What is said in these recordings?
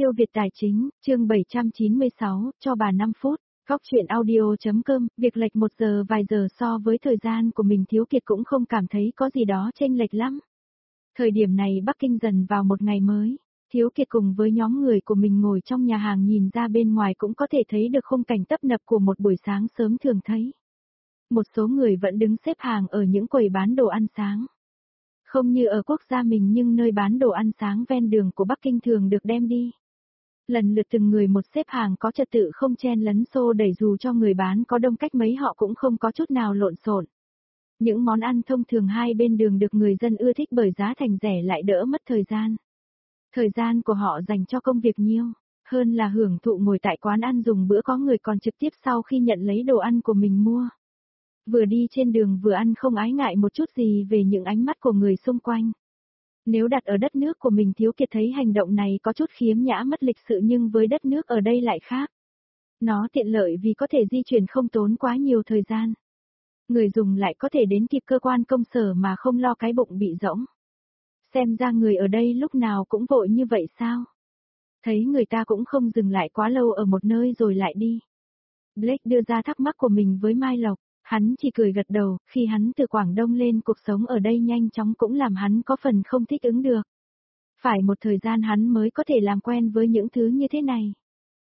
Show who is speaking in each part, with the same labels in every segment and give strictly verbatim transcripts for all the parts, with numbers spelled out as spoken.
Speaker 1: Siêu Việt Tài Chính, chương bảy trăm chín mươi sáu, cho bà năm phút. Góc truyện audio.com, việc lệch một giờ vài giờ so với thời gian của mình Thiếu Kiệt cũng không cảm thấy có gì đó chênh lệch lắm. Thời điểm này Bắc Kinh dần vào một ngày mới. Thiếu Kiệt cùng với nhóm người của mình ngồi trong nhà hàng nhìn ra bên ngoài cũng có thể thấy được khung cảnh tấp nập của một buổi sáng sớm thường thấy. Một số người vẫn đứng xếp hàng ở những quầy bán đồ ăn sáng. Không như ở quốc gia mình nhưng nơi bán đồ ăn sáng ven đường của Bắc Kinh thường được đem đi. Lần lượt từng người một xếp hàng có trật tự không chen lấn xô đẩy, dù cho người bán có đông cách mấy họ cũng không có chút nào lộn xộn. Những món ăn thông thường hai bên đường được người dân ưa thích bởi giá thành rẻ lại đỡ mất thời gian. Thời gian của họ dành cho công việc nhiều, hơn là hưởng thụ ngồi tại quán ăn dùng bữa, có người còn trực tiếp sau khi nhận lấy đồ ăn của mình mua. Vừa đi trên đường vừa ăn không ái ngại một chút gì về những ánh mắt của người xung quanh. Nếu đặt ở đất nước của mình Thiếu Kiệt thấy hành động này có chút khiếm nhã mất lịch sự, nhưng với đất nước ở đây lại khác. Nó tiện lợi vì có thể di chuyển không tốn quá nhiều thời gian. Người dùng lại có thể đến kịp cơ quan công sở mà không lo cái bụng bị rỗng. Xem ra người ở đây lúc nào cũng vội như vậy sao? Thấy người ta cũng không dừng lại quá lâu ở một nơi rồi lại đi. Blake đưa ra thắc mắc của mình với Mai Lộc. Hắn chỉ cười gật đầu, khi hắn từ Quảng Đông lên cuộc sống ở đây nhanh chóng cũng làm hắn có phần không thích ứng được. Phải một thời gian hắn mới có thể làm quen với những thứ như thế này.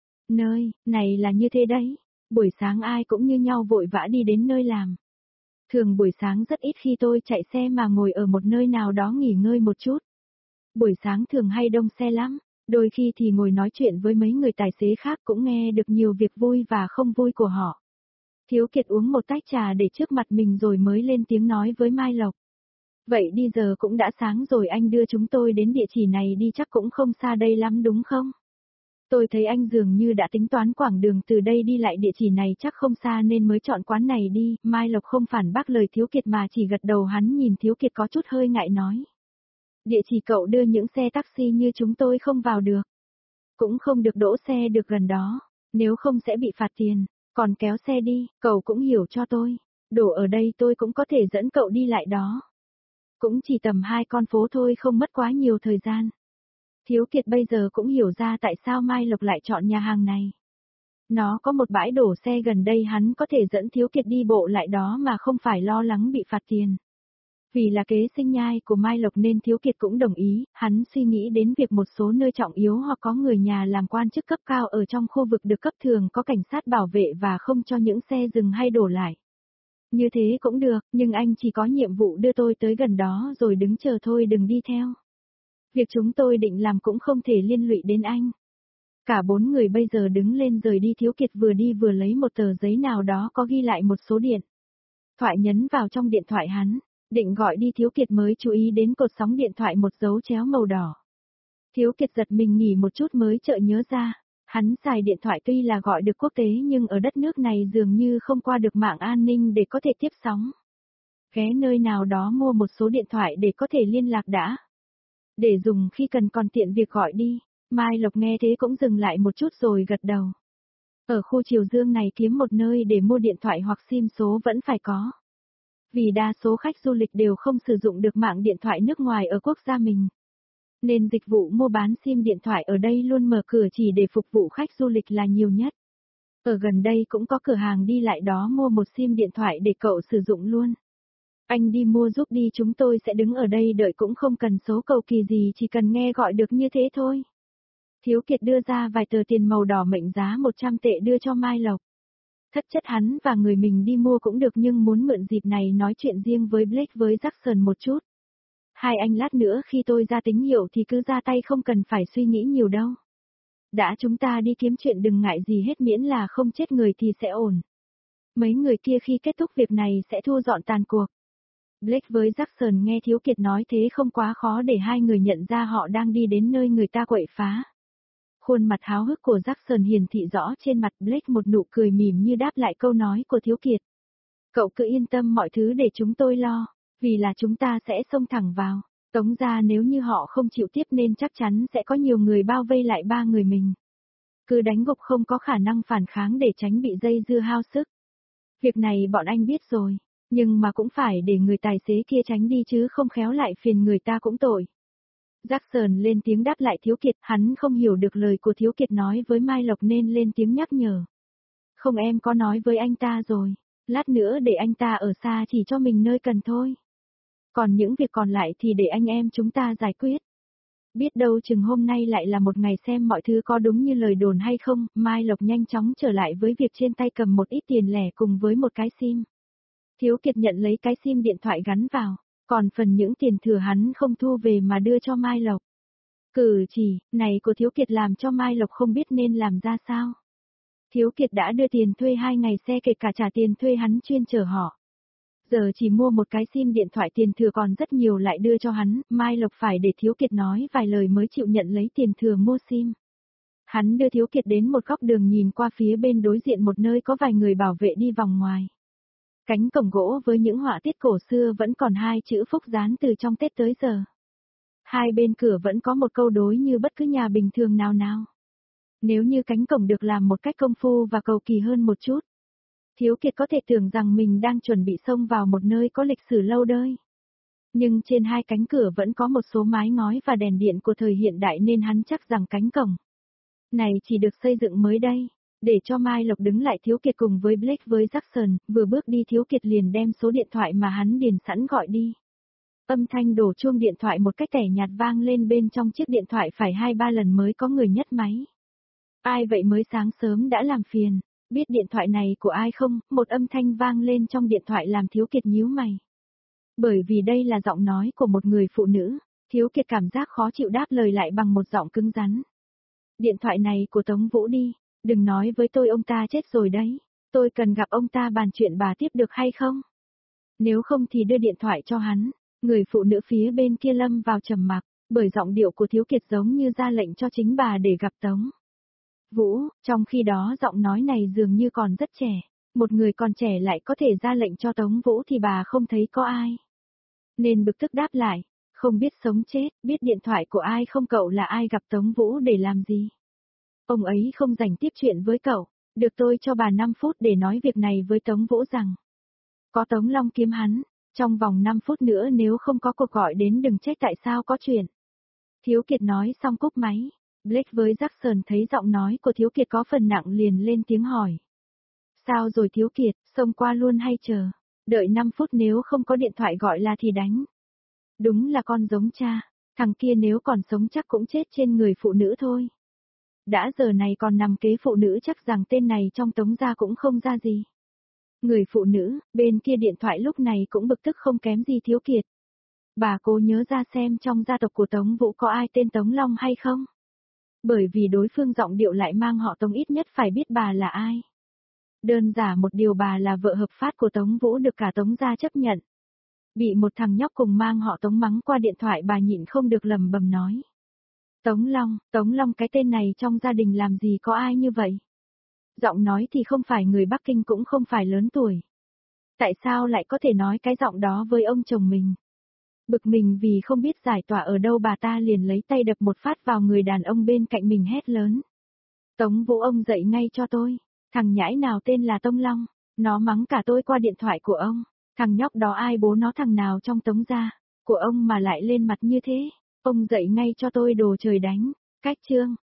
Speaker 1: Nơi, này là như thế đấy, buổi sáng ai cũng như nhau vội vã đi đến nơi làm. Thường buổi sáng rất ít khi tôi chạy xe mà ngồi ở một nơi nào đó nghỉ ngơi một chút. Buổi sáng thường hay đông xe lắm, đôi khi thì ngồi nói chuyện với mấy người tài xế khác cũng nghe được nhiều việc vui và không vui của họ. Thiếu Kiệt uống một tách trà để trước mặt mình rồi mới lên tiếng nói với Mai Lộc. Vậy đi giờ cũng đã sáng rồi, anh đưa chúng tôi đến địa chỉ này đi, chắc cũng không xa đây lắm đúng không? Tôi thấy anh dường như đã tính toán quãng đường từ đây đi lại địa chỉ này chắc không xa nên mới chọn quán này đi. Mai Lộc không phản bác lời Thiếu Kiệt mà chỉ gật đầu. Hắn nhìn Thiếu Kiệt có chút hơi ngại nói. Địa chỉ cậu đưa những xe taxi như chúng tôi không vào được. Cũng không được đỗ xe được gần đó, nếu không sẽ bị phạt tiền. Còn kéo xe đi, cậu cũng hiểu cho tôi. Đổ ở đây tôi cũng có thể dẫn cậu đi lại đó. Cũng chỉ tầm hai con phố thôi, không mất quá nhiều thời gian. Thiếu Kiệt bây giờ cũng hiểu ra tại sao Mai Lộc lại chọn nhà hàng này. Nó có một bãi đổ xe gần đây, hắn có thể dẫn Thiếu Kiệt đi bộ lại đó mà không phải lo lắng bị phạt tiền. Vì là kế sinh nhai của Mai Lộc nên Thiếu Kiệt cũng đồng ý. Hắn suy nghĩ đến việc một số nơi trọng yếu hoặc có người nhà làm quan chức cấp cao ở trong khu vực được cấp thường có cảnh sát bảo vệ và không cho những xe dừng hay đổ lại. Như thế cũng được, nhưng anh chỉ có nhiệm vụ đưa tôi tới gần đó rồi đứng chờ thôi, đừng đi theo. Việc chúng tôi định làm cũng không thể liên lụy đến anh. Cả bốn người bây giờ đứng lên rời đi. Thiếu Kiệt vừa đi vừa lấy một tờ giấy nào đó có ghi lại một số điện thoại nhấn vào trong điện thoại hắn. Định gọi đi Thiếu Kiệt mới chú ý đến cột sóng điện thoại một dấu chéo màu đỏ. Thiếu Kiệt giật mình nghỉ một chút mới chợt nhớ ra, hắn xài điện thoại tuy là gọi được quốc tế nhưng ở đất nước này dường như không qua được mạng an ninh để có thể tiếp sóng. Ghé nơi nào đó mua một số điện thoại để có thể liên lạc đã. Để dùng khi cần còn tiện việc gọi đi. Mai Lộc nghe thế cũng dừng lại một chút rồi gật đầu. Ở khu Triều Dương này kiếm một nơi để mua điện thoại hoặc sim số vẫn phải có. Vì đa số khách du lịch đều không sử dụng được mạng điện thoại nước ngoài ở quốc gia mình. Nên dịch vụ mua bán sim điện thoại ở đây luôn mở cửa chỉ để phục vụ khách du lịch là nhiều nhất. Ở gần đây cũng có cửa hàng đi lại đó, mua một sim điện thoại để cậu sử dụng luôn. Anh đi mua giúp đi, chúng tôi sẽ đứng ở đây đợi, cũng không cần số cầu kỳ gì, chỉ cần nghe gọi được như thế thôi. Thiếu Kiệt đưa ra vài tờ tiền màu đỏ mệnh giá một trăm tệ đưa cho Mai Lộc. Thất chất hắn và người mình đi mua cũng được nhưng muốn mượn dịp này nói chuyện riêng với Blake với Jackson một chút. Hai anh lát nữa khi tôi ra tín hiệu thì cứ ra tay, không cần phải suy nghĩ nhiều đâu. Đã chúng ta đi kiếm chuyện đừng ngại gì hết, miễn là không chết người thì sẽ ổn. Mấy người kia khi kết thúc việc này sẽ thu dọn tàn cuộc. Blake với Jackson nghe Thiếu Kiệt nói thế không quá khó để hai người nhận ra họ đang đi đến nơi người ta quậy phá. Khuôn mặt háo hức của Jackson hiển thị rõ trên mặt Blake một nụ cười mỉm như đáp lại câu nói của Thiếu Kiệt. Cậu cứ yên tâm, mọi thứ để chúng tôi lo, vì là chúng ta sẽ xông thẳng vào. Tống ra nếu như họ không chịu tiếp nên chắc chắn sẽ có nhiều người bao vây lại ba người mình. Cứ đánh gục, không có khả năng phản kháng để tránh bị dây dưa hao sức. Việc này bọn anh biết rồi, nhưng mà cũng phải để người tài xế kia tránh đi chứ không khéo lại phiền người ta cũng tội. Jackson lên tiếng đáp lại Thiếu Kiệt, hắn không hiểu được lời của Thiếu Kiệt nói với Mai Lộc nên lên tiếng nhắc nhở. Không, em có nói với anh ta rồi, lát nữa để anh ta ở xa chỉ cho mình nơi cần thôi. Còn những việc còn lại thì để anh em chúng ta giải quyết. Biết đâu chừng hôm nay lại là một ngày xem mọi thứ có đúng như lời đồn hay không. Mai Lộc nhanh chóng trở lại với việc trên tay cầm một ít tiền lẻ cùng với một cái sim. Thiếu Kiệt nhận lấy cái sim điện thoại gắn vào, còn phần những tiền thừa hắn không thu về mà đưa cho Mai Lộc. Cử chỉ này của Thiếu Kiệt làm cho Mai Lộc không biết nên làm ra sao. Thiếu Kiệt đã đưa tiền thuê hai ngày xe kể cả trả tiền thuê hắn chuyên chở họ. Giờ chỉ mua một cái sim điện thoại tiền thừa còn rất nhiều lại đưa cho hắn, Mai Lộc phải để Thiếu Kiệt nói vài lời mới chịu nhận lấy tiền thừa mua sim. Hắn đưa Thiếu Kiệt đến một góc đường nhìn qua phía bên đối diện một nơi có vài người bảo vệ đi vòng ngoài. Cánh cổng gỗ với những họa tiết cổ xưa vẫn còn hai chữ Phúc dán từ trong Tết tới giờ. Hai bên cửa vẫn có một câu đối như bất cứ nhà bình thường nào nào. Nếu như cánh cổng được làm một cách công phu và cầu kỳ hơn một chút, Thiếu Kiệt có thể tưởng rằng mình đang chuẩn bị xông vào một nơi có lịch sử lâu đời. Nhưng trên hai cánh cửa vẫn có một số mái ngói và đèn điện của thời hiện đại nên hắn chắc rằng cánh cổng này chỉ được xây dựng mới đây. Để cho Mai Lộc đứng lại, Thiếu Kiệt cùng với Blake với Jackson, vừa bước đi Thiếu Kiệt liền đem số điện thoại mà hắn điền sẵn gọi đi. Âm thanh đổ chuông điện thoại một cách tẻ nhạt vang lên bên trong chiếc điện thoại phải hai ba lần mới có người nhấc máy. Ai vậy mới sáng sớm đã làm phiền, biết điện thoại này của ai không? Một âm thanh vang lên trong điện thoại làm Thiếu Kiệt nhíu mày. Bởi vì đây là giọng nói của một người phụ nữ, Thiếu Kiệt cảm giác khó chịu đáp lời lại bằng một giọng cứng rắn. Điện thoại này của Tống Vũ đi, đừng nói với tôi ông ta chết rồi đấy, tôi cần gặp ông ta bàn chuyện bà tiếp được hay không? Nếu không thì đưa điện thoại cho hắn. Người phụ nữ phía bên kia lâm vào trầm mặc, bởi giọng điệu của Thiếu Kiệt giống như ra lệnh cho chính bà để gặp Tống Vũ, trong khi đó giọng nói này dường như còn rất trẻ, một người còn trẻ lại có thể ra lệnh cho Tống Vũ thì bà không thấy có ai. Nên bực tức đáp lại, không biết sống chết, biết điện thoại của ai không, cậu là ai, gặp Tống Vũ để làm gì? Ông ấy không rảnh tiếp chuyện với cậu, được tôi cho bà năm phút để nói việc này với Tống Vũ rằng có Tống Long kiếm hắn, trong vòng năm phút nữa nếu không có cuộc gọi đến đừng trách tại sao có chuyện. Thiếu Kiệt nói xong cúp máy. Blake với Jackson thấy giọng nói của Thiếu Kiệt có phần nặng liền lên tiếng hỏi. Sao rồi Thiếu Kiệt, xông qua luôn hay chờ? Đợi năm phút, nếu không có điện thoại gọi là thì đánh. Đúng là con giống cha, thằng kia nếu còn sống chắc cũng chết trên người phụ nữ thôi. Đã giờ này còn nằm kế phụ nữ, chắc rằng tên này trong Tống gia cũng không ra gì. Người phụ nữ, bên kia điện thoại lúc này cũng bực tức không kém gì Thiếu Kiệt. Bà cố nhớ ra xem trong gia tộc của Tống Vũ có ai tên Tống Long hay không? Bởi vì đối phương giọng điệu lại mang họ Tống, ít nhất phải biết bà là ai. Đơn giản một điều, bà là vợ hợp pháp của Tống Vũ được cả Tống gia chấp nhận. Bị một thằng nhóc cùng mang họ Tống mắng qua điện thoại, bà nhịn không được lầm bầm nói. Tống Long, Tống Long, cái tên này trong gia đình làm gì có ai như vậy? Giọng nói thì không phải người Bắc Kinh cũng không phải lớn tuổi. Tại sao lại có thể nói cái giọng đó với ông chồng mình? Bực mình vì không biết giải tỏa ở đâu, bà ta liền lấy tay đập một phát vào người đàn ông bên cạnh mình, hét lớn. Tống Vũ, ông dậy ngay cho tôi, thằng nhãi nào tên là Tống Long, nó mắng cả tôi qua điện thoại của ông, thằng nhóc đó ai bố nó thằng nào trong Tống gia của ông mà lại lên mặt như thế, ông dậy ngay cho tôi, đồ trời đánh. Cách chương